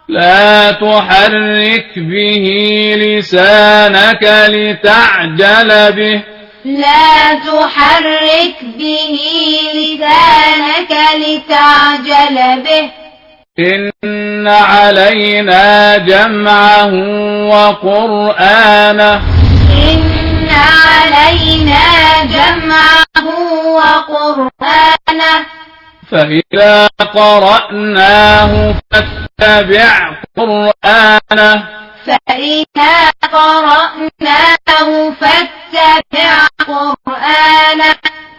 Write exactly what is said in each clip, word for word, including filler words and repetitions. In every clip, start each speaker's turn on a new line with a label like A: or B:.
A: لا تحرك به لسانك لتعجل به
B: لا تحرك به لسانك لتعجل به
A: إن علينا جمعه وقرآنه
B: إن علينا جمعه وقرآنه
A: فإذا قرأناه فاتبع قرآنه
B: فإذا قرأناه فاتبع قرآنه.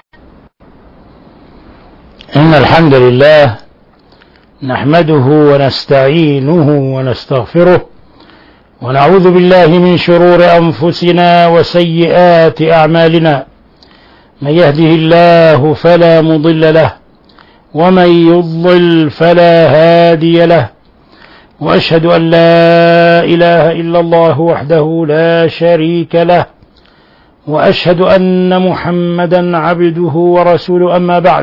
C: إن الحمد لله نحمده ونستعينه ونستغفره ونعوذ بالله من شرور أنفسنا وسيئات أعمالنا، من يهده الله فلا مضل له ومن يضلل فلا هادي له، وأشهد أن لا إله إلا الله وحده لا شريك له، وأشهد أن محمدا عبده ورسوله. أما بعد،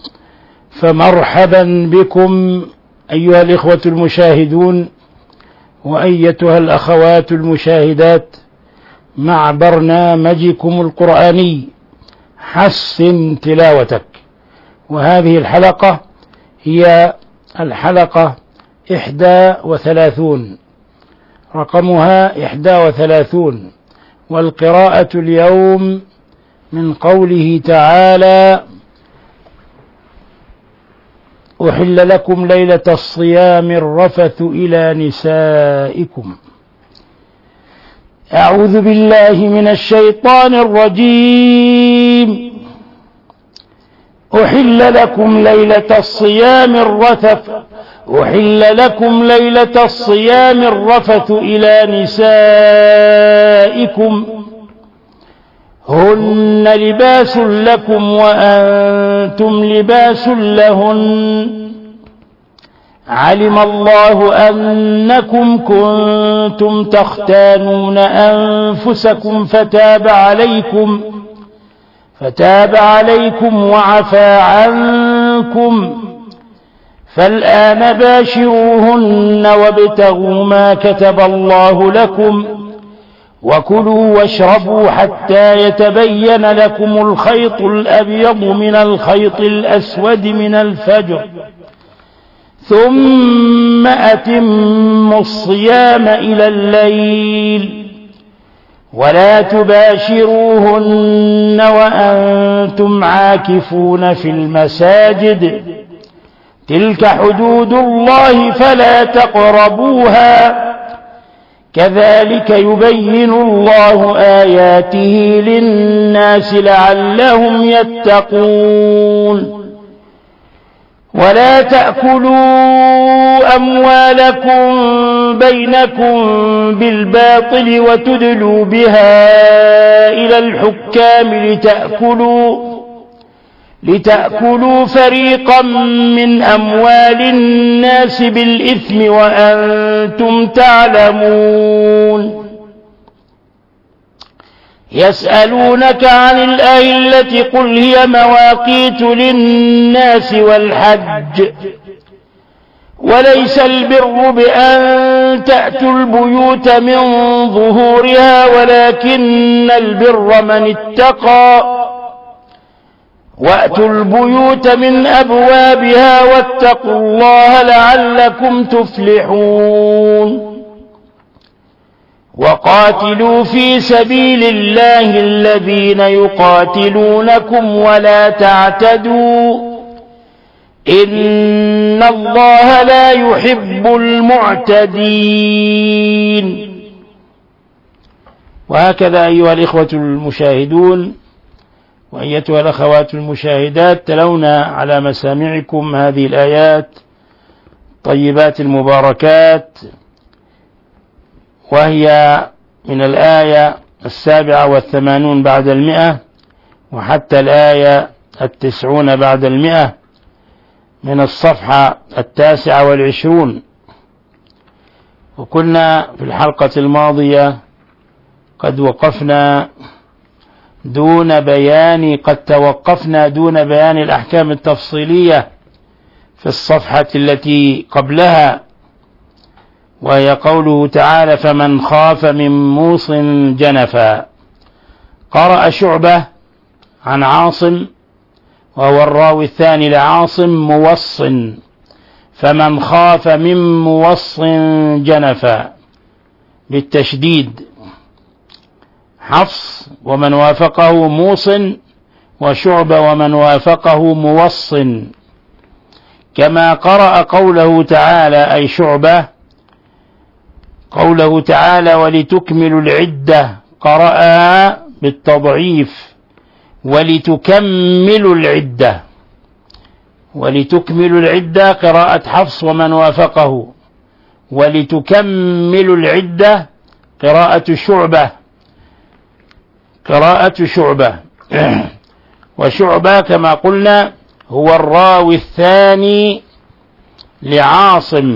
C: فمرحبا بكم أيها الإخوة المشاهدون وأيتها الأخوات المشاهدات مع برنامجكم القرآني حسن تلاوتك. وهذه الحلقة هي الحلقة إحدى وثلاثون، رقمها إحدى وثلاثون، والقراءة اليوم من قوله تعالى: أحل لكم ليلة الصيام الرفث إلى نسائكم. أعوذ بالله من الشيطان الرجيم. أحل لكم ليلة الصيام الرفث أحل لكم ليلة الصيام الرفث إلى نسائكم هن لباس لكم وأنتم لباس لهن، علم الله أنكم كنتم تختانون أنفسكم فتاب عليكم فتاب عليكم وعفى عنكم، فالآن باشروهن وابتغوا ما كتب الله لكم، وكلوا واشربوا حتى يتبين لكم الخيط الأبيض من الخيط الأسود من الفجر، ثم أتموا الصيام إلى الليل، ولا تباشروهن وأنتم عاكفون في المساجد، تلك حدود الله فلا تقربوها، كذلك يبين الله آياته للناس لعلهم يتقون. ولا تأكلوا أموالكم بينكم بالباطل وتدلوا بها إلى الحكام لتأكلوا لتأكلوا فريقا من أموال الناس بالإثم وأنتم تعلمون. يسألونك عن الأهلة قل هي مواقيت للناس والحج، وليس البر بأن تأتوا البيوت من ظهورها ولكن البر من اتقى، وأتوا البيوت من أبوابها واتقوا الله لعلكم تفلحون. وقاتلوا في سبيل الله الذين يقاتلونكم ولا تعتدوا، إن الله لا يحب المعتدين. وهكذا أيها الإخوة المشاهدون وأيتها الأخوات المشاهدات، تلونا على مسامعكم هذه الآيات الطيبات المباركات، وهي من الآية السابعة والثمانون بعد المئة وحتى الآية التسعون بعد المئة من الصفحة التاسعة والعشرون. وكنا في الحلقة الماضية قد وقفنا دون بيان قد توقفنا دون بيان الأحكام التفصيلية في الصفحة التي قبلها، وهي قوله تعالى فمن خاف من موص جنفا. قرأ شعبة عن عاصم وهو الراوي الثاني لعاصم موص، فمن خاف من موص جنفا بالتشديد. حفص ومن وافقه موص، وشعبة ومن وافقه موص. كما قرأ قوله تعالى أي شعبة قوله تعالى ولتكملوا العدة، قرأها بالتضعيف ولتكملوا العدة. ولتكملوا العدة قراءة حفص ومن وافقه، ولتكملوا العدة قراءة شعبة قراءة شعبة وشعبة كما قلنا هو الراوي الثاني لعاصم.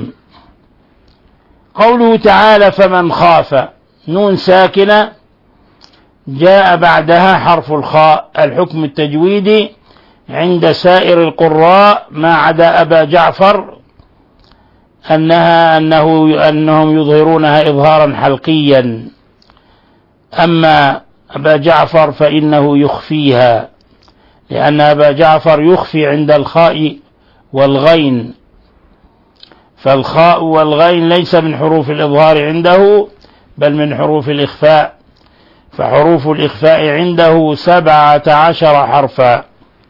C: قوله تعالى فمن خاف، نون ساكنة جاء بعدها حرف الخاء. الحكم التجويدي عند سائر القراء ما عدا أبا جعفر أنها أنه أنهم يظهرونها إظهارا حلقيا، أما أبا جعفر فإنه يخفيها، لأن أبا جعفر يخفي عند الخاء والغين، فالخاء والغين ليس من حروف الإظهار عنده بل من حروف الإخفاء، فحروف الإخفاء عنده سبعة عشر حرفا.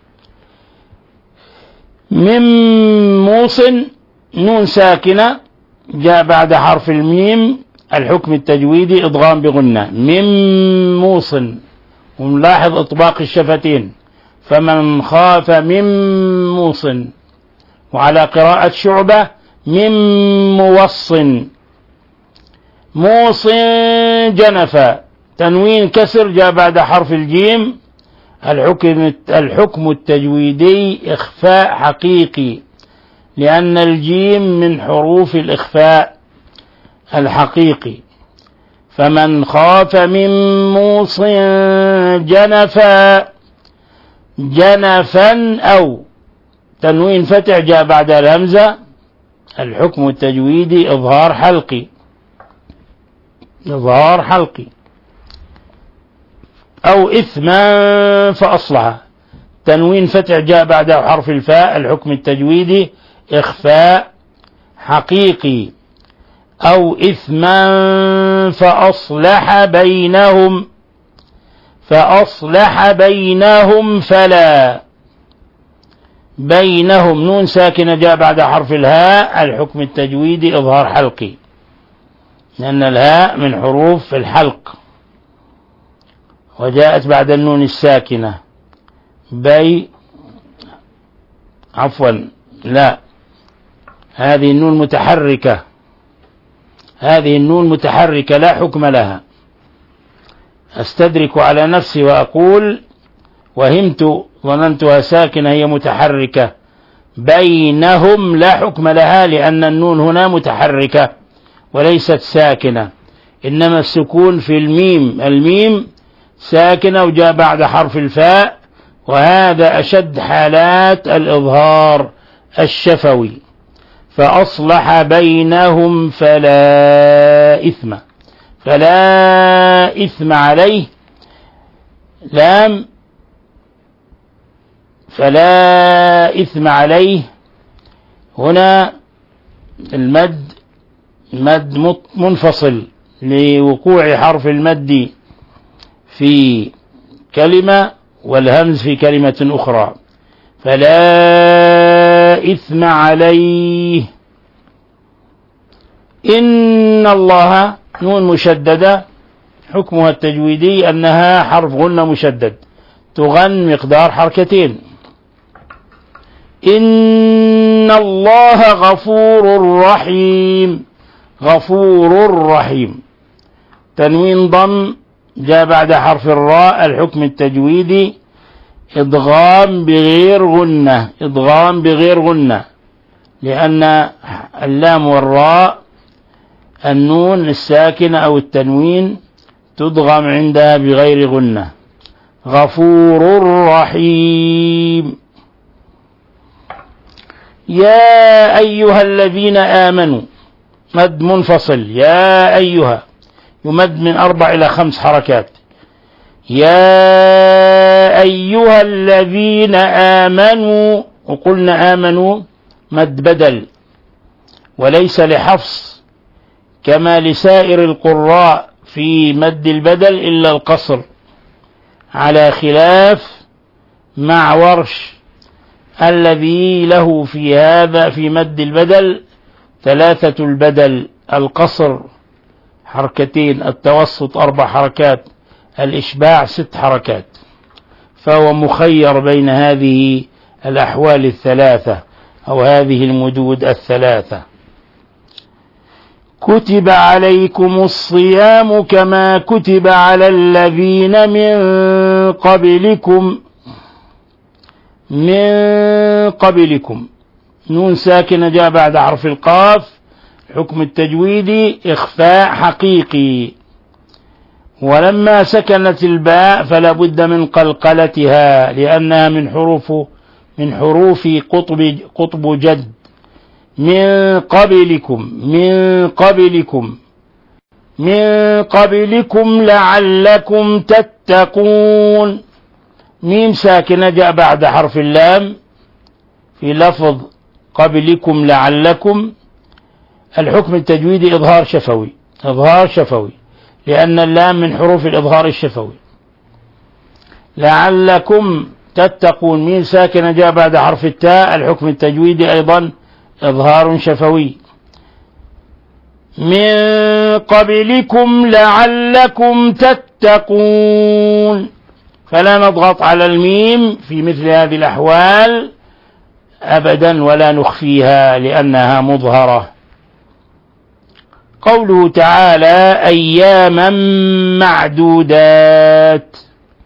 C: من موص نون ساكنة جاء بعد حرف الميم، الحكم التجويدي إضغام بغنة. من موص، ونلاحظ إطباق الشفتين، فمن خاف من موص. وعلى قراءة شعبة من موص. موص جنفا، تنوين كسر جاء بعد حرف الجيم، الحكم الحكم التجويدي إخفاء حقيقي، لأن الجيم من حروف الإخفاء الحقيقي. فمن خاف من موص جنفا، جنفا أو تنوين فتح جاء بعد الهمزة، الحكم التجويدي إظهار حلقي إظهار حلقي أو إثما فأصلها، تنوين فتح جاء بعد حرف الفاء، الحكم التجويدي إخفاء حقيقي. أو إثما فأصلح بينهم فأصلح بينهم فلا، بينهم نون ساكنة جاء بعد حرف الهاء، الحكم التجويدي إظهار حلقي، لأن الهاء من حروف الحلق وجاءت بعد النون الساكنة. بي عفوا لا، هذه النون متحركة هذه النون متحركة لا حكم لها. أستدرك على نفسي وأقول وهمت ظننتها ساكنة، هي متحركة. بينهم لا حكم لها، لأن النون هنا متحركة وليست ساكنة، إنما السكون في الميم، الميم ساكنة وجاء بعد حرف الفاء، وهذا أشد حالات الإظهار الشفوي. فأصلح بينهم فلا إثم، فلا إثم عليه، لام فلا إثم عليه. هنا المد مد منفصل لوقوع حرف المد في كلمة والهمز في كلمة أخرى. فلا إثم عليه. إن الله نون مشددة، حكمها التجويدي أنها حرف غنة مشدد، تغن مقدار حركتين. إن الله غفور رحيم، غفور رحيم، تنوين ضم جاء بعد حرف الراء، الحكم التجويدي إدغام بغير غنة، إدغام بغير غنة، لأن اللام والراء النون الساكنة أو التنوين تدغم عندها بغير غنة. غفور رحيم. يا أيها الذين آمنوا، مد منفصل، يا أيها، يمد من أربع إلى خمس حركات. يا أيها الذين آمنوا، وقلنا آمنوا مد بدل وليس لحفص كما لسائر القراء في مد البدل إلا القصر، على خلاف مع ورش الذي له في هذا في مد البدل ثلاثة البدل: القصر حركتين، التوسط أربع حركات، الإشباع ست حركات. فهو مخير بين هذه الأحوال الثلاثة أو هذه المدود الثلاثة. كتب عليكم الصيام كما كتب على الذين من قبلكم من قبلكم نون ساكنة جاء بعد حرف القاف، حكم التجويد إخفاء حقيقي، ولما سكنت الباء فلا بد من قلقلتها لأنها من حروف من حروف قطب قطب جد. من قبلكم من قبلكم من قبلكم لعلكم تتقون، ميم ساكنة جاء بعد حرف اللام في لفظ قبلكم لعلكم. الحكم التجويدي إظهار شفوي، إظهار شفوي لأن اللام من حروف الإظهار الشفوي. لعلكم تتقون، ميم ساكنة جاء بعد حرف التاء، الحكم التجويدي أيضا إظهار شفوي. من قبلكم لعلكم تتقون، فلا نضغط على الميم في مثل هذه الأحوال أبدا ولا نخفيها لأنها مظهرة. قوله تعالى أياما معدودات،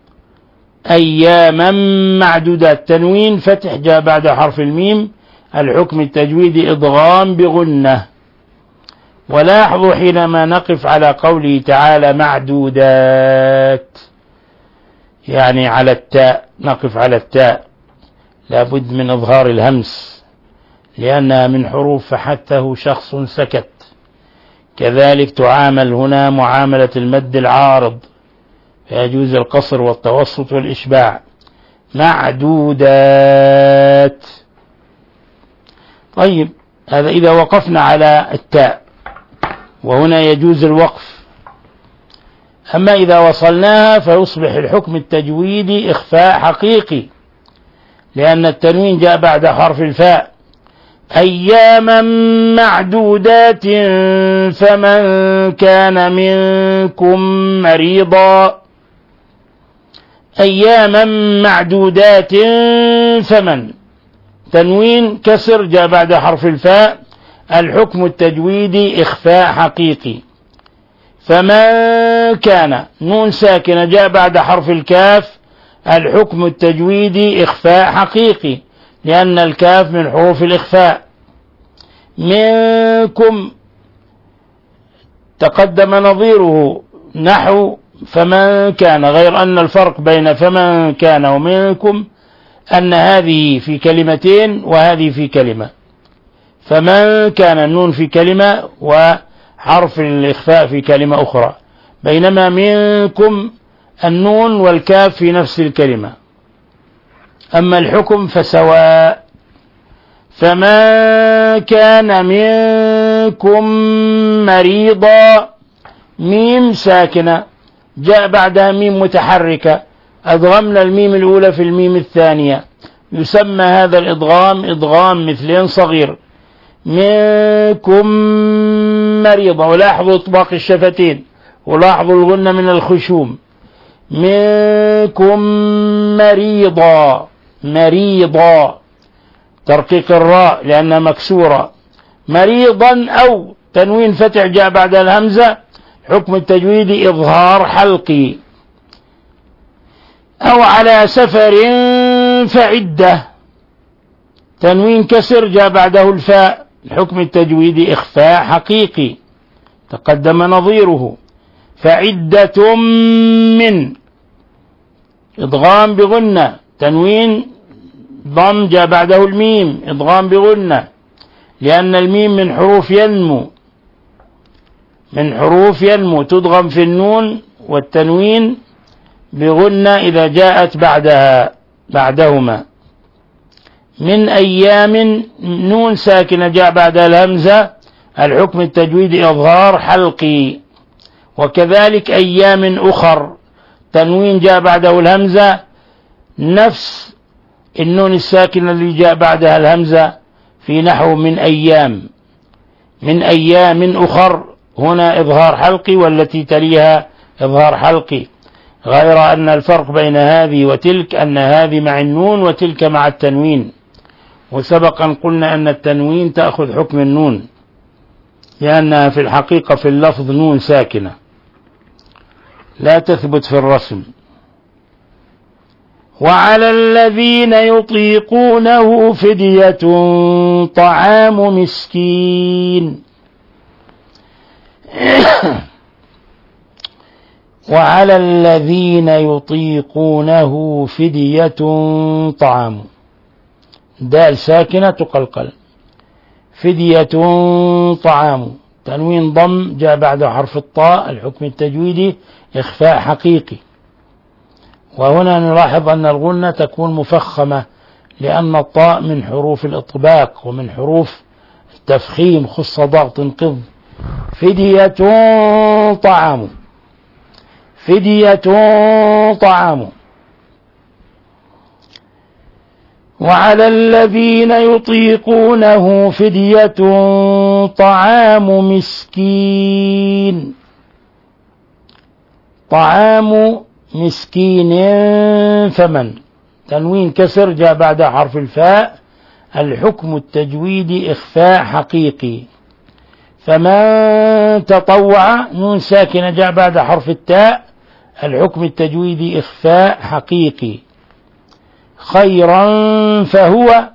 C: أياما معدودات، تنوين فتح جاء بعد حرف الميم، الحكم التجويدي إضغام بغنة. ولاحظوا حينما نقف على قوله تعالى معدودات يعني على التاء، نقف على التاء لابد من إظهار الهمس لأنها من حروف فحثه شخص سكت. كذلك تعامل هنا معاملة المد العارض، فيجوز القصر والتوسط والإشباع. معدودات. طيب هذا إذا وقفنا على التاء، وهنا يجوز الوقف. أما إذا وصلناها فيصبح الحكم التجويدي إخفاء حقيقي لأن التنوين جاء بعد حرف الفاء. أياما معدودات فمن كان منكم مريضا، أياما معدودات فمن، تنوين كسر جاء بعد حرف الفاء، الحكم التجويدي إخفاء حقيقي. فمن كان، نون ساكنة جاء بعد حرف الكاف، الحكم التجويدي إخفاء حقيقي لأن الكاف من حروف الإخفاء. منكم تقدم نظيره نحو فمن كان، غير أن الفرق بين فمن كان ومنكم أن هذه في كلمتين وهذه في كلمة. فمن كان النون في كلمة وحرف الإخفاء في كلمة أخرى، بينما منكم النون والكاف في نفس الكلمة. أما الحكم فسواء. فمن كان منكم مريضا، ميم ساكنة جاء بعدها ميم متحركة، أدغمنا الميم الأولى في الميم الثانية، يسمى هذا الإدغام إدغام مثلين صغير. منكم مريضا، ولاحظوا إطباق الشفتين ولاحظوا الغنة من الخشوم. منكم مريضا، مريضا ترقيق الراء لأنها مكسورة. مريضا أو تنوين فتح جاء بعد الهمزة، حكم التجويد إظهار حلقي. أو على سفر فعدة، تنوين كسر جاء بعده الفاء، الحكم التجويدي إخفاء حقيقي تقدم نظيره. فعدة من، إضغام بغنة، تنوين ضم جاء بعده الميم، إضغام بغنة لأن الميم من حروف ينمو. من حروف ينمو تضغم في النون والتنوين بغنة إذا جاءت بعدها بعدهما. من أيام نون ساكنة جاء بعدها الهمزة، الحكم التجويدي إظهار حلقي. وكذلك أيام أخر تنوين جاء بعده الهمزة، نفس النون الساكنة اللي جاء بعدها الهمزة في نحو من أيام. من أيام أخر هنا إظهار حلقي، والتي تليها إظهار حلقي، غير أن الفرق بين هذه وتلك أن هذه مع النون وتلك مع التنوين. وسبقا قلنا أن التنوين تأخذ حكم النون لأنها في الحقيقة في اللفظ نون ساكنة لا تثبت في الرسم. وعلى الذين يطيقونه فدية طعام مسكين. وعلى الذين يطيقونه فدية طعام، دال ساكنة تقلقل، فدية طعام، تنوين ضم جاء بعد حرف الطاء، الحكم التجويدي إخفاء حقيقي. وهنا نلاحظ أن الغنة تكون مفخمة لأن الطاء من حروف الإطباق ومن حروف التفخيم، خص ضغط انقض. فدية طعام، فدية طعام. وعلى الذين يطيقونه فدية طعام مسكين، طعام مسكين فمن، تنوين كسر جاء بعد حرف الفاء، الحكم التجويدي إخفاء حقيقي. فمن تطوع، نون ساكنة جاء بعد حرف التاء، الحكم التجويدي إخفاء حقيقي. خيرا فهو،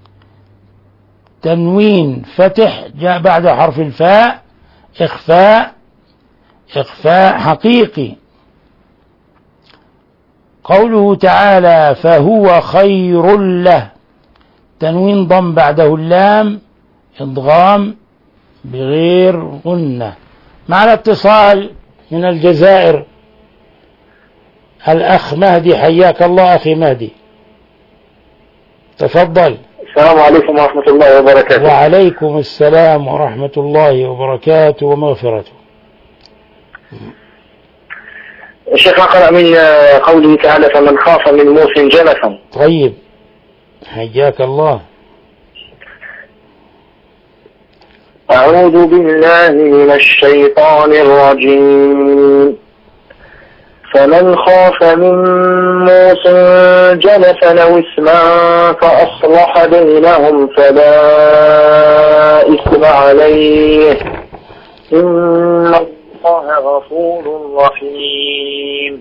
C: تنوين فتح جاء بعد حرف الفاء، إخفاء إخفاء حقيقي. قوله تعالى فهو خير له، تنوين ضم بعده اللام، إضغام بغير غنة. معنا اتصال من الجزائر، الأخ مهدي، حياك الله أخي مهدي، تفضل.
D: السلام عليكم ورحمة الله وبركاته.
C: وعليكم السلام ورحمة الله وبركاته ومغفرته.
D: الشيخ أقرأ من قوله تعالى فمن خاف من موص جنفا.
C: طيب حياك الله.
D: أعوذ بالله من الشيطان الرجيم. فمن خاف من موص جنفا أو إثما فأصلح بينهم فلا إثم عليه إن الله غفور رحيم.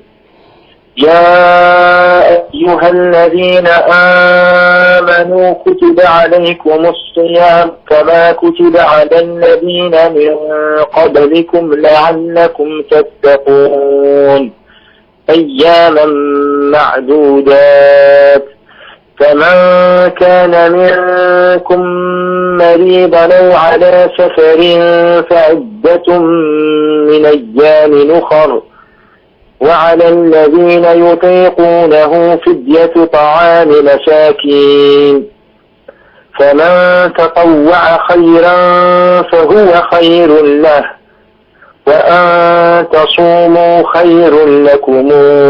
D: يا أيها الذين آمنوا كتب عليكم الصيام كما كتب على الذين من قبلكم لعلكم تتقون أياما معدودات. فمن كان منكم مريضا أو على سفر فعدة من أيام أخر. وعلى الذين يطيقونه فدية طعام مساكين. فمن تطوع خيرا فهو خير له وأن تصوموا خير لكم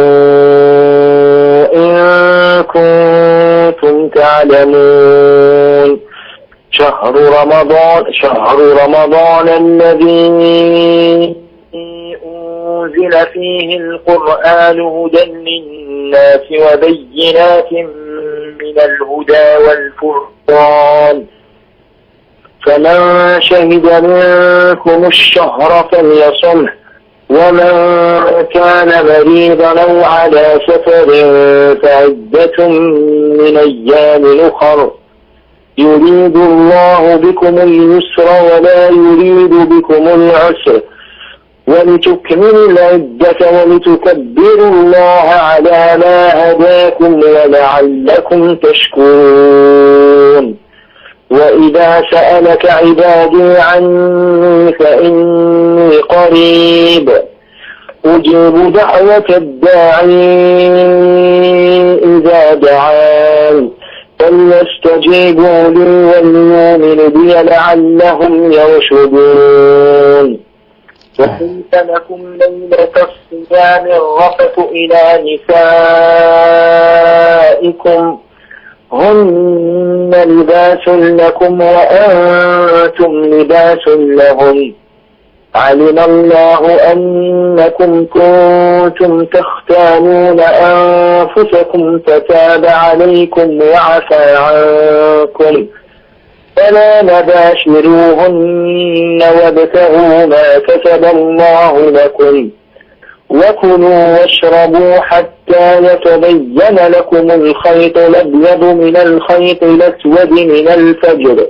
D: إن كنتم تعلمون. شهر رمضان شهر رمضان الذي أنزل فيه القرآن هدى للناس وبينات من الهدى والفرقان. فمن شهد منكم الشهر فليصمه ومن كان مريضا أو على سفر فعدة من أيام أخر. يريد الله بكم اليسر ولا يريد بكم العسر ولتكملوا العدة ولتكبروا الله على ما هداكم ولعلكم تشكرون. وإذا سألك عبادي عني فإني قريب أجيب دعوة الداعي إذا دعان فليستجيبوا لي وليؤمنوا بي لعلهم يرشدون. وكيف لكم ليلة الصيام الرفث إلى نسائكم هن لباس لكم وأنتم لباس لهم علم الله أنكم كنتم تختانون أنفسكم فتاب عليكم وعفى عنكم فلا نباشروهن وابتغوا ما كتب الله لكم وكلوا واشربوا حتى يتبين لكم الخيط الأبيض من الخيط الأسود من الفجر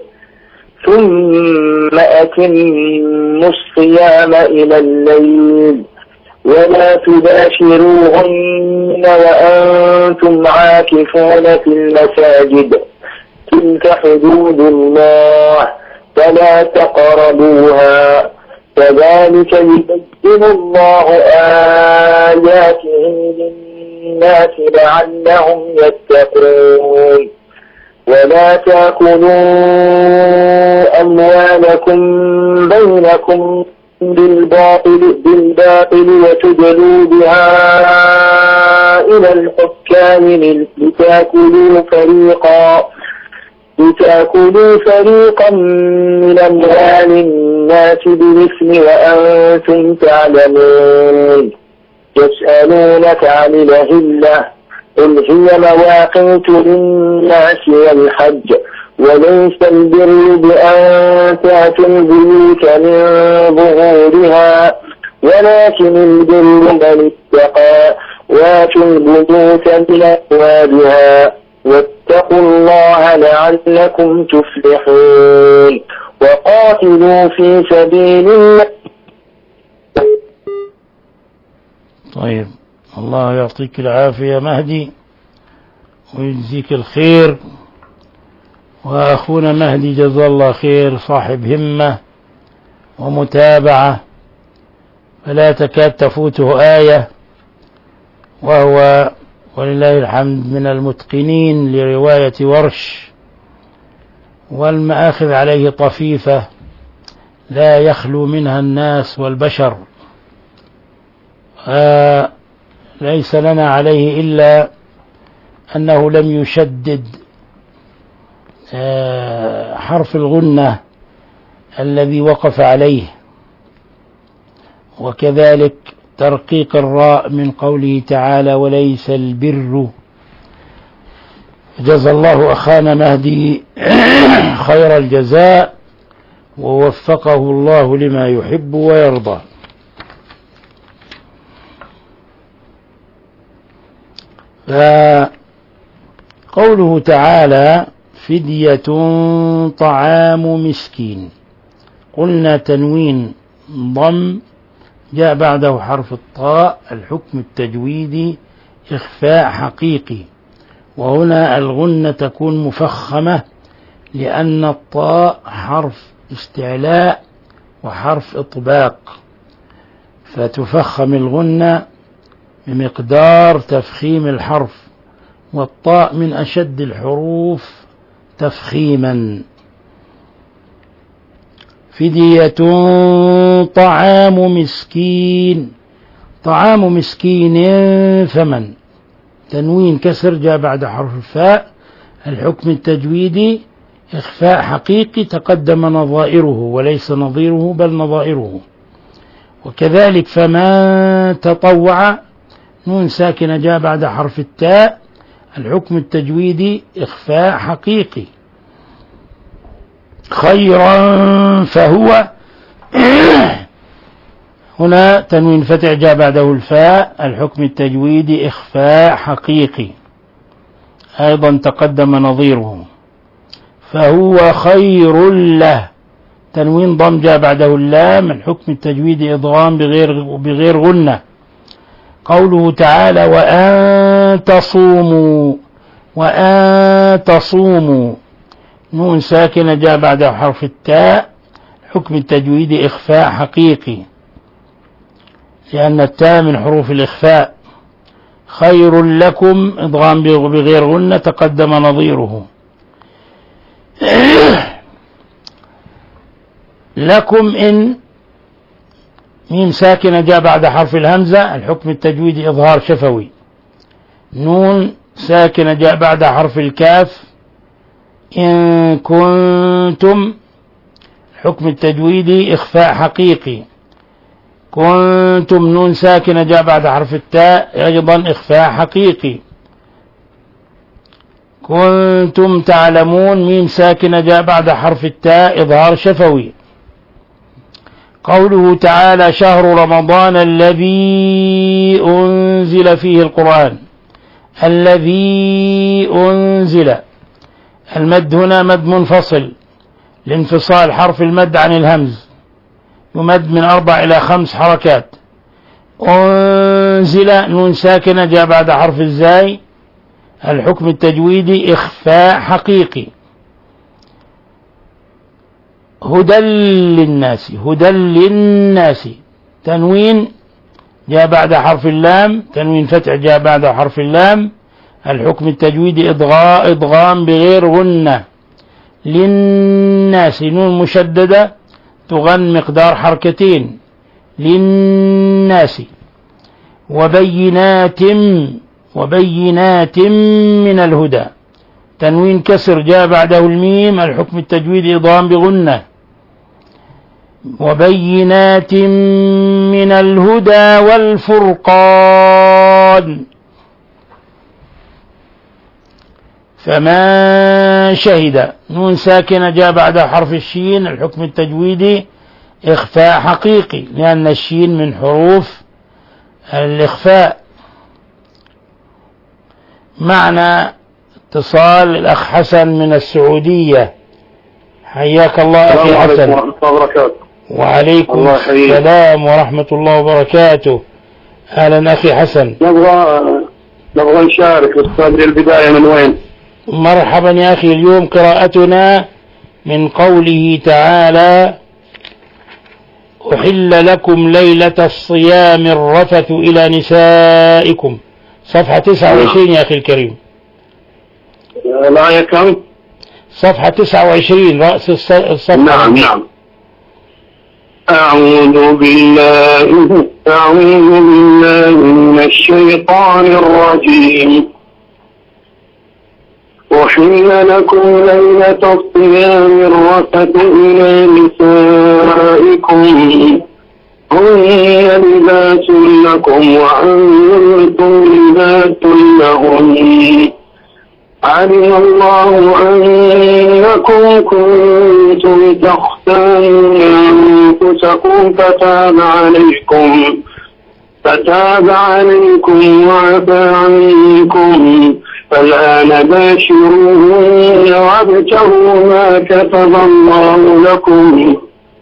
D: ثم أتموا الصيام إلى الليل ولا تباشروهن وأنتم عاكفون في المساجد تلك حدود الله فلا تقربوها كذلك يبين الله آياته للناس لعلهم يتقون. ولا تأكلوا أموالكم بينكم بالباطل, بالباطل وتدلوا بها إلى الحكام لتأكلوا فريقا لتأكلوا فريقا من أموال الناس بالإثم وأنتم تعلمون. يسألونك عن الأهلة قل هي مواقيت للناس والحج وليس البر بأن تأتوا البيوت من ظهورها ولكن البر من اتقى واتوا البيوت من أبوابها واتقوا الله لعلكم تفلحون. وقاتلوا في سبيل الله.
C: طيب، الله يعطيك العافية مهدي ويجزيك الخير. وأخونا مهدي جزا الله خير، صاحب همة ومتابعة فلا تكاد تفوته آية، وهو ولله الحمد من المتقنين لرواية ورش، والمآخذ عليه طفيفة لا يخلو منها الناس والبشر. آه ليس لنا عليه إلا أنه لم يشدد آه حرف الغنة الذي وقف عليه، وكذلك ترقيق الراء من قوله تعالى وليس البر. جزا الله أخانا مهدي خير الجزاء ووفقه الله لما يحب ويرضى. فقوله تعالى فدية طعام مسكين، قلنا تنوين ضم جاء بعده حرف الطاء، الحكم التجويدي إخفاء حقيقي، وهنا الغنة تكون مفخمة لأن الطاء حرف استعلاء وحرف إطباق، فتفخم الغنة بمقدار تفخيم الحرف، والطاء من أشد الحروف تفخيما. فدية طعام مسكين، طعام مسكين ثمن، تنوين كسر جاء بعد حرف الفاء، الحكم التجويدي إخفاء حقيقي تقدم نظائره وليس نظيره بل نظائره. وكذلك فمن تطوع، نون ساكنة جاء بعد حرف التاء، الحكم التجويدي إخفاء حقيقي. خيرا فهو هنا تنوين فتح جاء بعده الفاء، الحكم التجويدي إخفاء حقيقي أيضا تقدم نظيره. فهو خير له، تنوين ضم جاء بعده اللام، الحكم التجويدي إضغام بغير بغير غنة. قوله تعالى وأن تصوموا، وأن تصوموا، نون ساكنة جاء بعد حرف التاء، حكم التجويد إخفاء حقيقي لأن التاء من حروف الإخفاء. خير لكم إدغام بغير غنة تقدم نظيره. لكم إن ميم ساكنة جاء بعد حرف الهمزة، الحكم التجويدي إظهار شفوي. نون ساكنة جاء بعد حرف الكاف، إن كنتم، الحكم التجويدي إخفاء حقيقي. كنتم نون ساكنة جاء بعد حرف التاء، أيضا إخفاء حقيقي. كنتم تعلمون ميم ساكنة جاء بعد حرف التاء، إظهار شفوي. قوله تعالى شهر رمضان الذي أنزل فيه القرآن، الذي أنزل، المد هنا مد منفصل لانفصال حرف المد عن الهمز، يمد من أربع إلى خمس حركات. أنزل نون ساكنة جاء بعد حرف الزاي، الحكم التجويدي إخفاء حقيقي. هدى للناس، هدى للناس، تنوين جاء بعد حرف اللام، تنوين فتح جاء بعد حرف اللام، الحكم التجويدي إضغاء إضغام بغير غنة. للناس نون مشددة تغن مقدار حركتين، للناس. وبينات، وبينات من الهدى، تنوين كسر جاء بعده الميم، الحكم التجويدي إضغام بغنة. وبينات من الهدى والفرقان. فما شهد نون ساكنة جاء بعد حرف الشين، الحكم التجويدي إخفاء حقيقي لأن الشين من حروف الإخفاء. معنى اتصال الأخ حسن من السعودية، حياك الله أخي حسن. وعليكم السلام ورحمة الله وبركاته. أهلا أخي حسن.
D: نبغى نبغى نشارك أستاذ البداية من وين؟
C: مرحبا يا أخي. اليوم قراءتنا من قوله تعالى أحل لكم ليلة الصيام الرفث إلى نسائكم، صفحة تسعة وعشرين يا أخي الكريم.
D: الآية كم؟
C: صفحة تسعة وعشرين رأس الصفحة.
D: نعم نعم. أعوذ بالله أعوذ بالله من الشيطان الرجيم. أحل لكم ليلة الصيام الرفث إلى نسائكم هن لباس لكم وأنتم لباس لهن علم الله أنكم كنتم تختانون أنفسكم فتاب عليكم فتاب عليكم وعفى عنكم فالآن باشروهن وابتغوا ما كتب الله لكم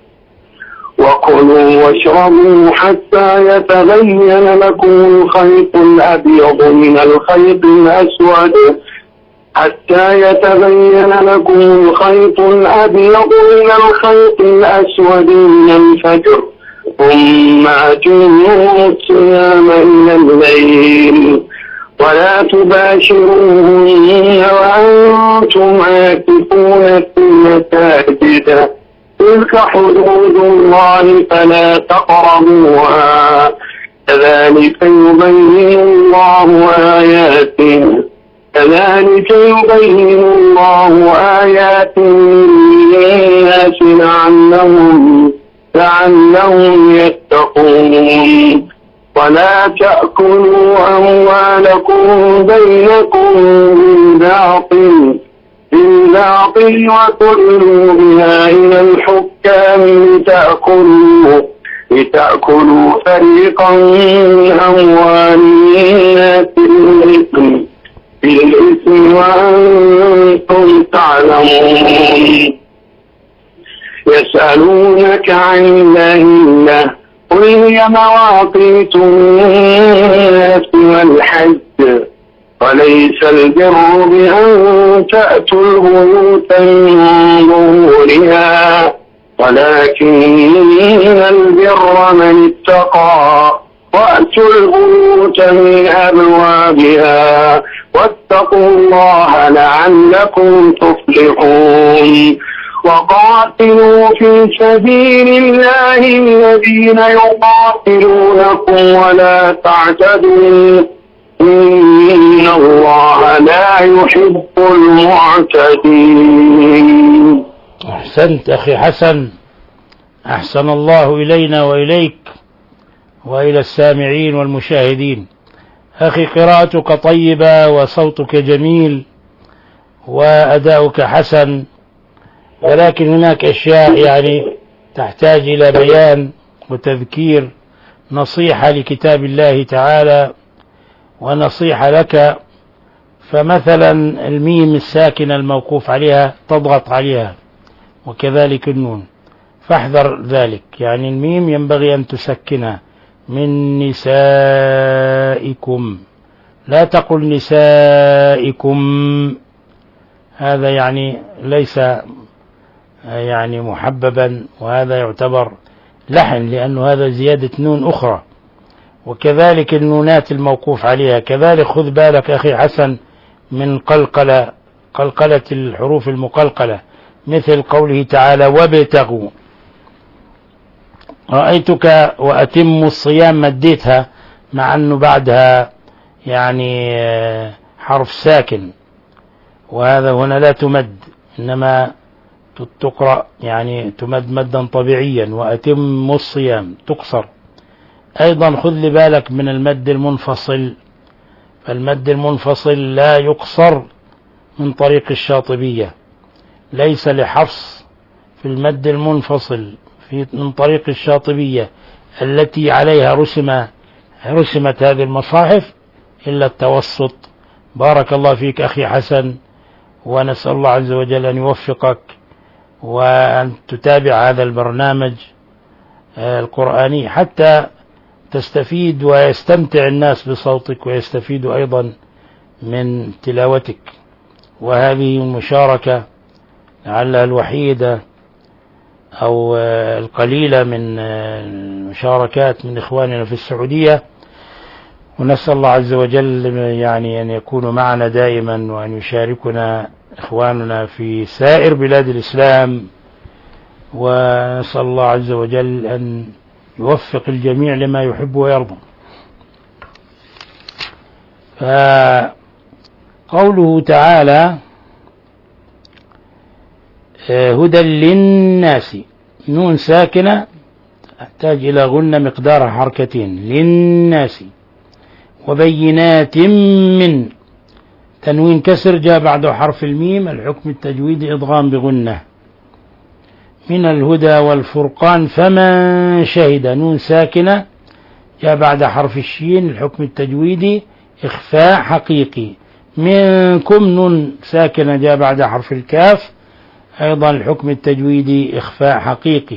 D: وكلوا واشربوا حتى يتبين لكم الخيط الأبيض من الخيط الأسود حتى يتبين لكم الخيط الأبيض من الخيط الأسود من الفجر ثم أتموا الصيام إلى الليل ولا تباشروهن وأنتم عاكفون في المساجد تلك حدود الله فلا تقربوها كذلك يبين الله آياته كذلك يبين الله آياته للناس لعلهم لعلهم يتقون ولا تأكلوا أموالكم بينكم بالباطل بالباطل وتدلوا بها إلى الحكام لتأكلوا لتأكلوا فريقا من أموال الناس بالإثم بالإثم وأنتم تعلمون يسألونك عن الله قل هي مواقيت للناس والحج وليس البر بأن تأتوا البيوت من ظهورها ولكن البر من اتقى وأتوا البيوت من أبوابها واتقوا الله لعلكم تفلحون وقاتلوا في سبيل الله الذين يقاتلونكم ولا تعتدوا إن الله لا يحب المعتدين.
C: أحسنت أخي حسن، أحسن الله إلينا وإليك وإلى السامعين والمشاهدين. أخي قراءتك طيبة وصوتك جميل وأداؤك حسن، ولكن هناك أشياء يعني تحتاج إلى بيان وتذكير، نصيحة لكتاب الله تعالى ونصيحة لك. فمثلا الميم الساكنة الموقوف عليها تضغط عليها، وكذلك النون، فاحذر ذلك. يعني الميم ينبغي أن تسكنها، من نسائكم، لا تقل نسائكم، هذا يعني ليس يعني محببا، وهذا يعتبر لحن، لأنه هذا زيادة نون أخرى. وكذلك النونات الموقوف عليها كذلك. خذ بالك أخي حسن من قلقلة قلقلة الحروف المقلقلة، مثل قوله تعالى وابتغوا. رأيتك وأتم الصيام مديتها، مع أنه بعدها يعني حرف ساكن، وهذا هنا لا تمد، إنما تقرأ يعني تمد مدا طبيعيا. وأتم الصيام تقصر. أيضا خذ بالك من المد المنفصل، فالمد المنفصل لا يقصر من طريق الشاطبية، ليس لحفص في المد المنفصل في من طريق الشاطبية التي عليها رسم رسمت هذه المصاحف إلا التوسط. بارك الله فيك أخي حسن، ونسأل الله عز وجل أن يوفقك وأن تتابع هذا البرنامج القرآني حتى تستفيد ويستمتع الناس بصوتك ويستفيدوا أيضا من تلاوتك. وهذه المشاركة لعلها الوحيدة أو القليلة من المشاركات من إخواننا في السعودية، ونسأل الله عز وجل يعني أن يكونوا معنا دائما، وأن يشاركنا إخواننا في سائر بلاد الإسلام. ونسأل الله عز وجل أن يوفق الجميع لما يحب ويرضى. فقوله تعالى هدى للناس، نون ساكنة تحتاج إلى غنة مقدار حركتين، للناس. وبينات من، تنوين كسر جاء بعده حرف الميم، الحكم التجويدي إضغام بغنة. من الهدى والفرقان، فمن شهد، نون ساكنة جاء بعد حرف الشين، الحكم التجويدي إخفاء حقيقي. منكم، نون ساكنة جاء بعد حرف الكاف، أيضا الحكم التجويدي إخفاء حقيقي.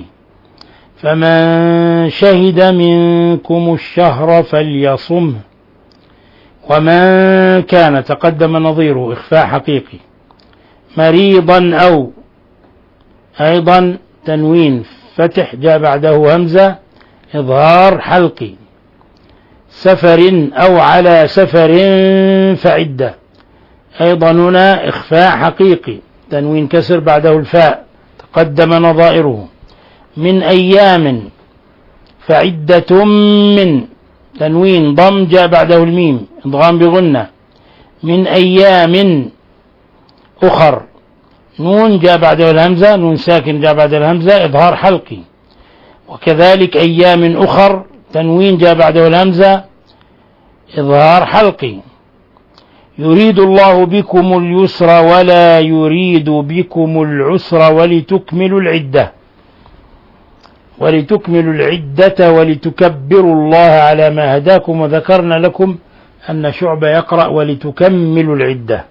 C: فمن شهد منكم الشهر فليصمه. ومن كان، تقدم نظيره إخفاء حقيقي. مريضا أو، أيضا تنوين فتح جاء بعده همزة إظهار حلقي. سفر أو على سفر فعدة، أيضا هنا إخفاء حقيقي، تنوين كسر بعده الفاء، تقدم نظائره. من أيام فعدة من، تنوين ضم جاء بعده الميم إضغام بغنة. من أيام أخر، نون جاء بعده الهمزة، نون ساكن جاء بعد الهمزة إظهار حلقي. وكذلك أيام أخر، تنوين جاء بعده الهمزة إظهار حلقي. يريد الله بكم اليسر ولا يريد بكم العسر ولتكملوا العدة ولتكملوا العدة ولتكبروا الله على ما هداكم. وذكرنا لكم أن شعبة يقرأ ولتكملوا العدة.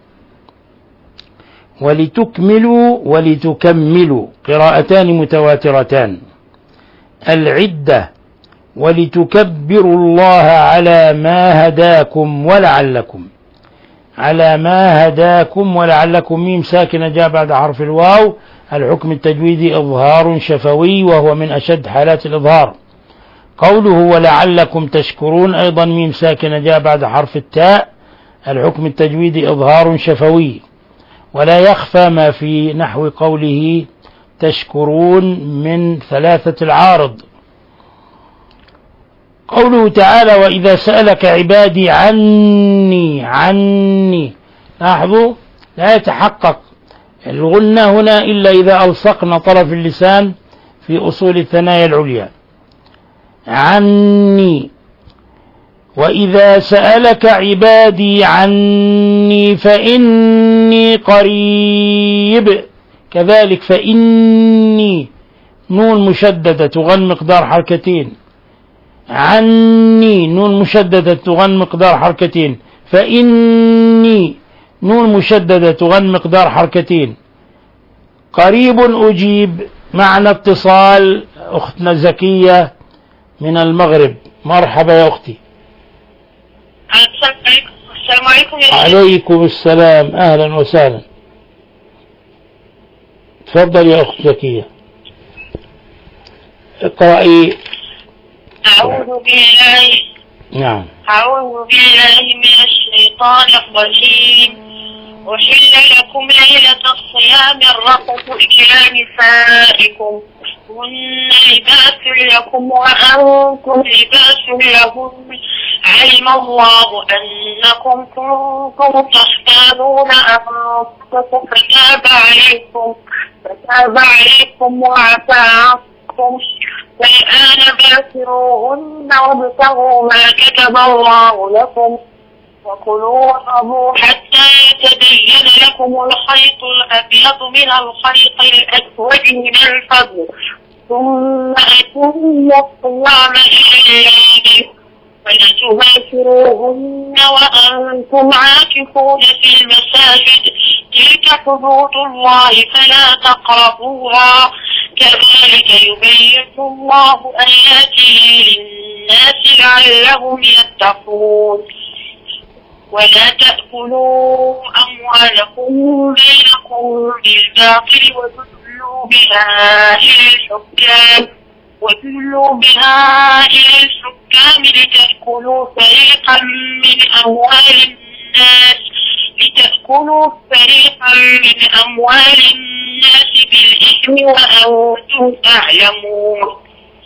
C: ولتكملوا ولتكملوا قراءتان متواترتان. العدة ولتكبروا الله على ما هداكم ولعلكم، على ما هداكم ولعلكم، ميم ساكنة جاء بعد حرف الواو، الحكم التجويدي إظهار شفوي وهو من أشد حالات الإظهار. قوله ولعلكم تشكرون أيضا ميم ساكنة جاء بعد حرف التاء، الحكم التجويدي إظهار شفوي، ولا يخفى ما في نحو قوله تشكرون من ثلاثة العارض. قوله تعالى وإذا سألك عبادي عني عني، لاحظوا لا يتحقق الغنة هنا إلا إذا ألصقنا طرف اللسان في أصول الثنايا العليا. عني وإذا سألك عبادي عني فإني قريب، كذلك فإني نون مشددة تغن مقدار حركتين، عني نون مشددة تغن مقدار حركتين، فإني نون مشددة تغن مقدار حركتين. قريب أجيب معنى اتصال أختنا زكية من المغرب، مرحبا يا أختي.
E: السلام عليكم يا شيخ.
C: عليكم السلام، أهلا وسهلا. تفضل يا أخت زكية، اقرأي.
E: أعوذ بالله
C: نعم.
E: أعوذ بالله من الشيطان الرجيم. أحل لكم ليلة الصيام الرفث إلى نسائكم هن لباس لكم وأنتم لباس لهن علم الله أنكم كنتم تختانون أنفسكم فتاب عليكم فتاب عليكم وعفى عنكم فالآن باشروهن وابتغوا ما كتب الله لكم وكلوا واشربوا حتى يتبين لكم الخيط الأبيض من الخيط الأسود من الفجر ثم أتموا الصيام إلى الليل ولا تباشروهن وأنتم عاكفون في المساجد تلك حدود الله فلا تقربوها كذلك يبين الله آياته للناس لعلهم يتقون ولا تأكلوا أموالكم بينكم بالباطل وتدلوا بها إلى الحكام وتدلوا بها إلى الحكام لتأكلوا فريقا من أموال الناس لتأكلوا فريقا من أموال الناس بالإثم وأنتم تعلمون.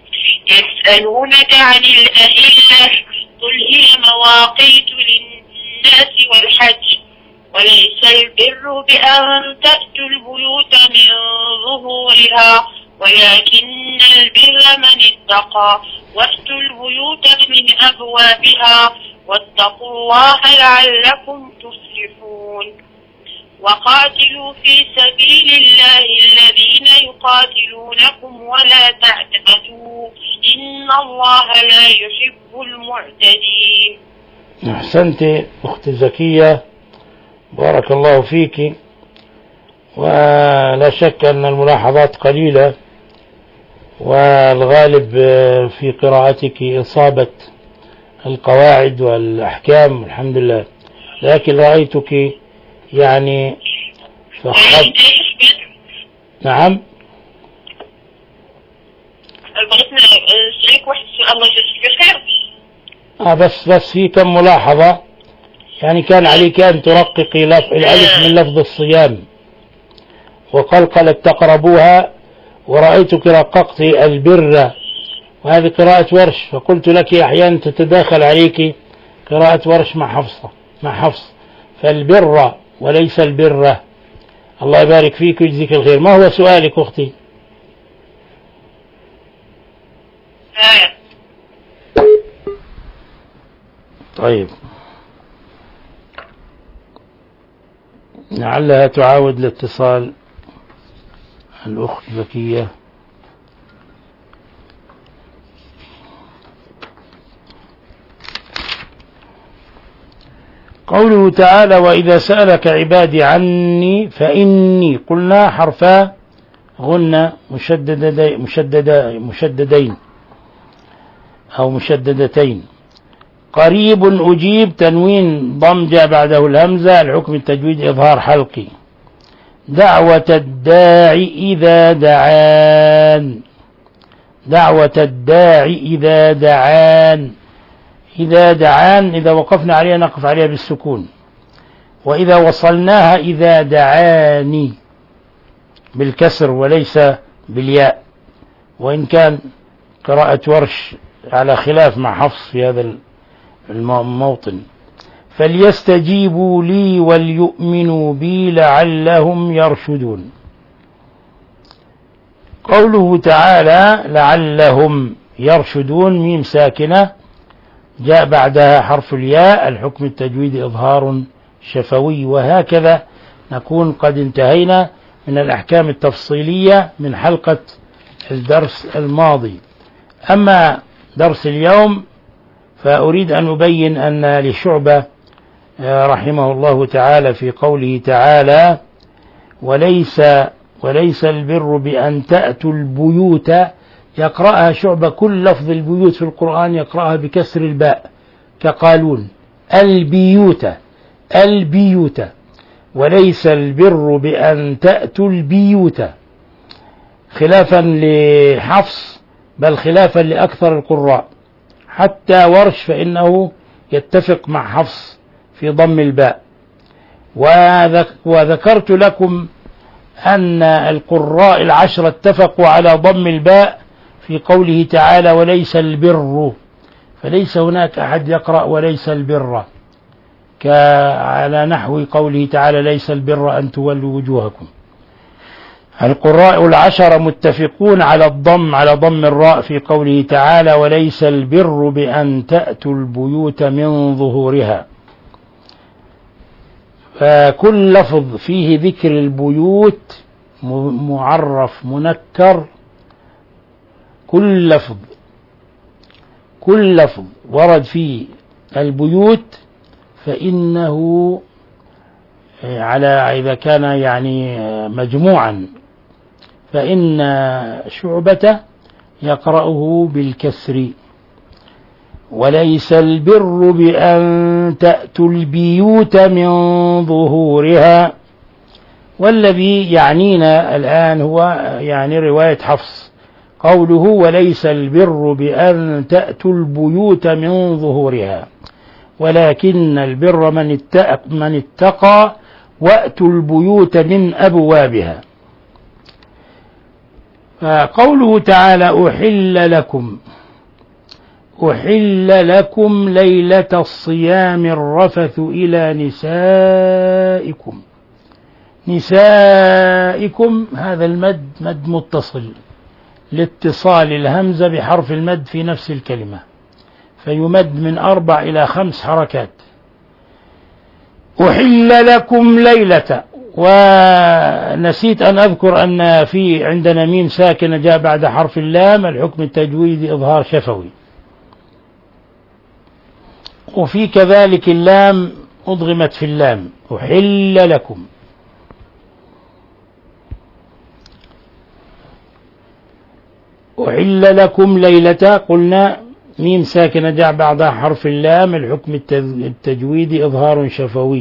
E: يسألونك عن الأهلة قل هي مواقيت للناس والحج وليس البر بأن تأتوا البيوت من ظهورها ولكن البر من اتقى واتوا البيوت من أبوابها واتقوا الله لعلكم تفلحون. وقاتلوا في سبيل الله الذين يقاتلونكم ولا تعتدوا إن الله لا يحب المعتدين.
C: أحسنت أخت زكية، بارك الله فيك. ولا شك أن الملاحظات قليلة والغالب في قراءتك إصابة القواعد والأحكام الحمد لله، لكن رأيتك يعني فخد. نعم. آه بس بس في كم ملاحظة، يعني كان عليك أن ترققي لفظ الألف من لفظ الصيام وقلقلة تقربوها، ورأيتك رققت البر وهذه قراءة ورش، فقلت لك أحيانا تتداخل عليك قراءة ورش مع حفصة مع حفص، فالبر وليس البر. الله يبارك فيك ويجزيك الخير. ما هو سؤالك أختي؟ طيب لعلها تعاود الاتصال الأخت زكية. قوله تعالى وإذا سألك عبادي عني فإني، قلنا حرفا غنة مشددين مشددين أو مشددتين. قريب أجيب تنوين ضم جاء بعده الهمزة، الحكم التجويد إظهار حلقي. دعوة الداعي إذا دعان، دعوة الداعي إذا دعان. إذا دعان إذا وقفنا عليها نقف عليها بالسكون، وإذا وصلناها إذا دعاني بالكسر وليس بالياء، وإن كان قراءة ورش على خلاف مع حفص في هذا الموطن. فليستجيبوا لي وليؤمنوا بي لعلهم يرشدون. قوله تعالى لعلهم يرشدون ميم ساكنة جاء بعدها حرف الياء، الحكم التجويدي إظهار شفوي. وهكذا نكون قد انتهينا من الأحكام التفصيلية من حلقة الدرس الماضي. أما درس اليوم فأريد أن أبين أن لشعبة رحمه الله تعالى في قوله تعالى وليس وليس البر بأن تأتوا البيوت، يقرأها شعبة كل لفظ البيوت في القرآن يقرأها بكسر الباء كقالون البيوت البيوت، وليس البر بأن تأتوا البيوت، خلافا لحفص بل خلافا لأكثر القراء، حتى ورش فإنه يتفق مع حفص في ضم الباء. وذكرت لكم أن القراء العشرة اتفقوا على ضم الباء في قوله تعالى وليس البر، فليس هناك أحد يقرأ وليس البر على نحو قوله تعالى ليس البر أن تولوا وجوهكم. القراء العشرة متفقون على الضم على ضم الراء في قوله تعالى وليس البر بأن تأتوا البيوت من ظهورها. فكل لفظ فيه ذكر البيوت معرف منكر، كل لفظ كل لفظ ورد فيه البيوت فإنه على إذا كان يعني مجموعا فإن شعبة يقرأه بالكسر وليس البر بأن تأتوا البيوت من ظهورها. والذي يعنينا الآن هو يعني رواية حفص قوله وليس البر بأن تأتوا البيوت من ظهورها ولكن البر من اتقى, من اتقى وأتوا البيوت من أبوابها. فقوله تعالى أحل لكم أحل لكم ليلة الصيام الرفث إلى نسائكم. نسائكم هذا المد مد متصل لاتصال الهمزة بحرف المد في نفس الكلمة، فيمد من أربع إلى خمس حركات. أحل لكم ليلة. ونسيت أن أذكر أن في عندنا ميم ساكنة جاء بعد حرف اللام، الحكم التجويدي إظهار شفوي. وفي كذلك اللام أضغمت في اللام أحل لكم. أحل لكم ليلة قلنا ميم ساكنة جاء بعدها حرف اللام، الحكم التجويدي إظهار شفوي.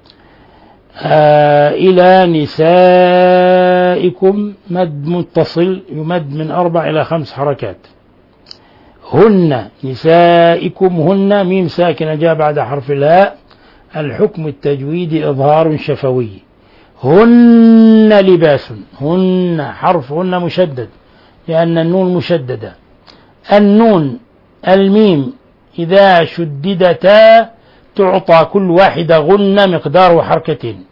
C: آه إلى نسائكم مد متصل يمد من أربع إلى خمس حركات. هن نسائكم هن ميم ساكنة جاء بعد حرف الهاء، الحكم التجويدي إظهار شفوي. هن لباس، هن حرف هن مشدد لأن النون مشددة. النون الميم إذا شددتا تعطى كل واحدة غنة مقدار حركتين،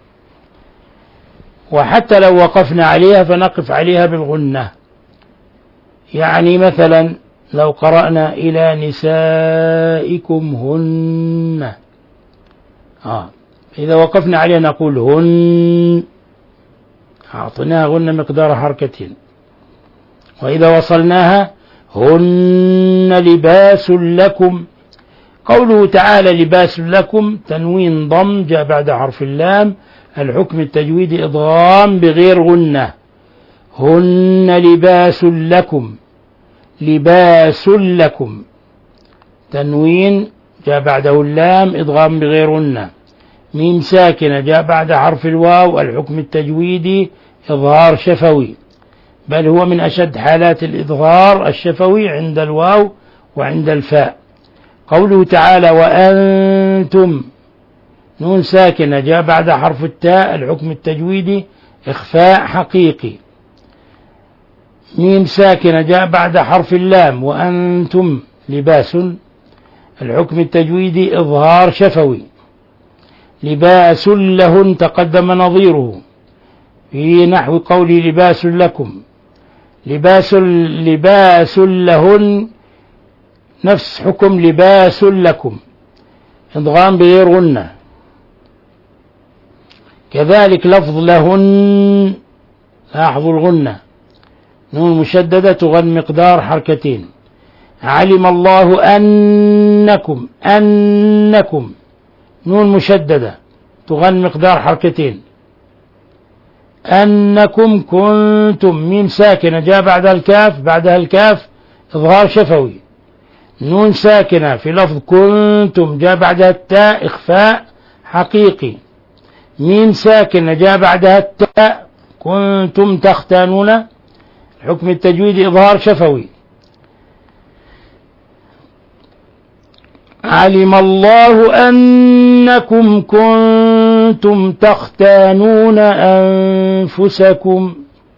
C: وحتى لو وقفنا عليها فنقف عليها بالغنة. يعني مثلا لو قرأنا إلى نسائكم هن، آه إذا وقفنا عليها نقول هن، أعطيناها غنة مقدار حركتين. وإذا وصلناها هن لباس لكم. قوله تعالى لباس لكم تنوين ضم جاء بعد حرف اللام، الحكم التجويدي إضغام بغير غنة. هن لباس لكم لباس لكم تنوين جاء بعده اللام إضغام بغير غنة. ميم ساكنة جاء بعد حرف الواو، الحكم التجويدي إظهار شفوي. بل هو من أشد حالات الإظهار الشفوي عند الواو وعند الفاء. قوله تعالى وأنتم، نون ساكنة جاء بعد حرف التاء، الحكم التجويدي إخفاء حقيقي. ميم ساكنة جاء بعد حرف اللام، وأنتم لباس، الحكم التجويدي إظهار شفوي. لباس لهن تقدم نظيره في نحو قولي لباس لكم. لباس لباس لهن نفس حكم لباس لكم، إدغام بغير غنة. كذلك لفظ لهن، لاحظوا الغنة، نون مشددة تغن مقدار حركتين. علم الله أنكم، أنكم نون مشددة تغن مقدار حركتين. أنكم كنتم، ميم ساكنة جاء بعدها الكاف، بعدها الكاف إظهار شفوي. نون ساكنة في لفظ كنتم جاء بعدها التاء إخفاء حقيقي. ميم ساكنة جاء بعدها التاء كنتم تختانون، حكم التجويد إظهار شفوي. علم الله أنكم كنتم تختانون أنفسكم،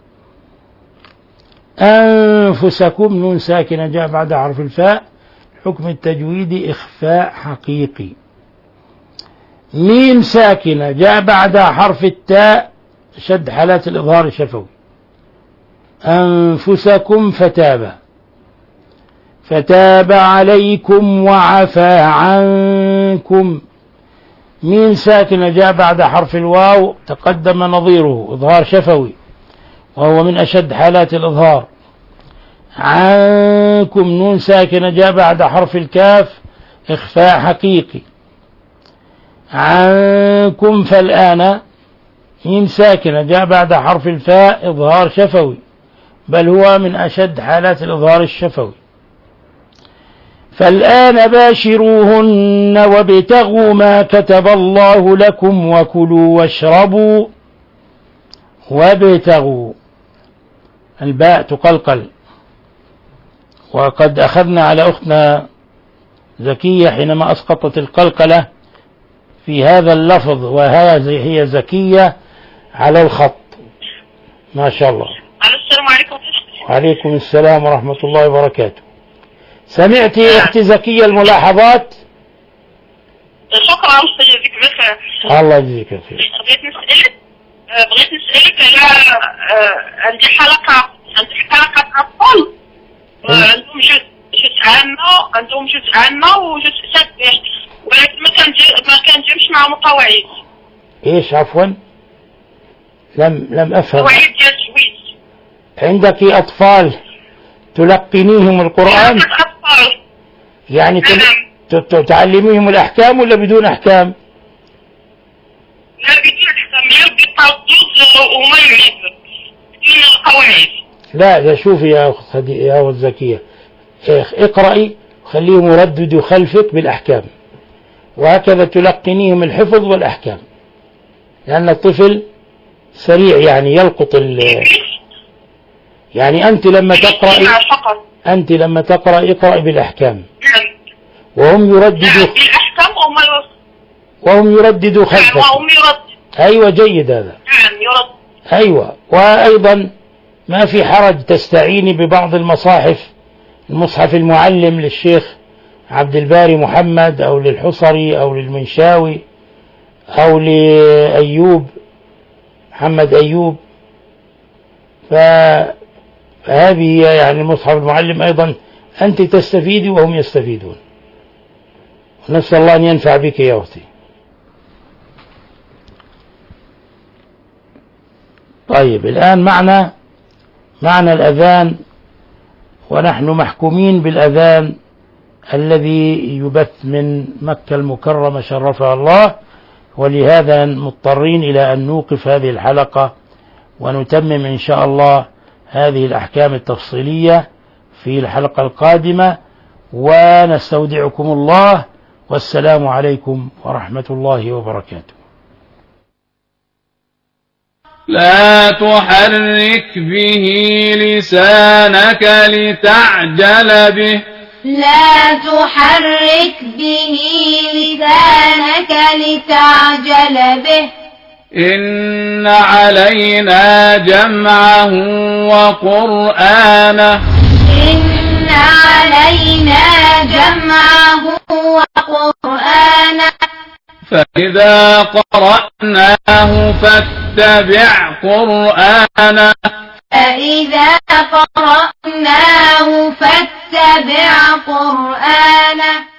C: أنفسكم نون ساكنة جاء بعد حرف الفاء، حكم التجويد إخفاء حقيقي. ميم ساكنة جاء بعد حرف التاء، شد حالات الإظهار الشفوي. أنفسكم فتاب، فتاب عليكم وعفى عنكم. ميم ساكنة جاء بعد حرف الواو، تقدم نظيره إظهار شفوي وهو من أشد حالات الإظهار. عنكم نون ساكنة جاء بعد حرف الكاف، إخفاء حقيقي. عنكم فالآن، ميم ساكنة جاء بعد حرف الفاء، إظهار شفوي، بل هو من أشد حالات الإظهار الشفوي. فالآن باشروهن وابتغوا ما كتب الله لكم وكلوا واشربوا. وابتغوا، الباء تقلقل، وقد أخذنا على أختنا زكية حينما أسقطت القلقلة في هذا اللفظ، وهذه هي زكية على الخط ما شاء الله.
E: السلام عليكم.
C: وعليكم السلام ورحمة الله وبركاته. سمعت أختي زكية الملاحظات؟
E: شكرا، يجزيك بخير.
C: الله يجزيك خير.
E: بغيت نسألك بغيت نسألك على عندي حلقة عندي حلقة أطفال عندهم جزء جزء عامة عندهم جزء عامة وجزء تسبيح، ولكن ما كان ما كنجمش معهم قواعد.
C: ايش عفوا؟ لم لم افهم.
E: قواعد ديال التجويد.
C: عندك أطفال تلقنيهم القرآن؟
E: أطفال
C: يعني تل... تعلميهم الأحكام ولا بدون أحكام؟
E: لا بدون أحكام، يبقى التردد وما يعيد بدون القواعد.
C: لا لا، شوفي يا أخت يا أخت زكية، اقرأي خليهم يرددوا خلفك بالأحكام، وهكذا تلقنيهم الحفظ والأحكام، لأن الطفل سريع يعني يلقط ال يعني أنت لما تقرأي أنت لما تقرأي اقرأي بالأحكام وهم يرددوا
E: بالأحكام
C: وهم يرددوا خلفك.
E: وهم يرد.
C: أيوة جيد هذا.
E: نعم يرد.
C: أيوة، وأيضا ما في حرج تستعيني ببعض المصاحف، المصحف المعلم للشيخ عبد الباري محمد أو للحصري أو للمنشاوي أو لأيوب محمد أيوب، فهذه يعني المصحف المعلم أيضا أنت تستفيدي وهم يستفيدون، نسأل الله أن ينفع بك يا أختي. طيب الآن معنا معنى الأذان، ونحن محكومين بالأذان الذي يبث من مكة المكرمة شرفها الله، ولهذا مضطرين إلى أن نوقف هذه الحلقة ونتمم إن شاء الله هذه الأحكام التفصيلية في الحلقة القادمة، ونستودعكم الله، والسلام عليكم ورحمة الله وبركاته.
A: لا تحرك به لسانك لتعجل به
B: لا تحرك به لسانك لتعجل به
A: إن علينا جمعه وقرآنه
B: إن علينا جمعه وقرآنه
A: فإذا قرأناه فاتبع قرآنه
B: فإذا قرأناه فاتبع قرآنه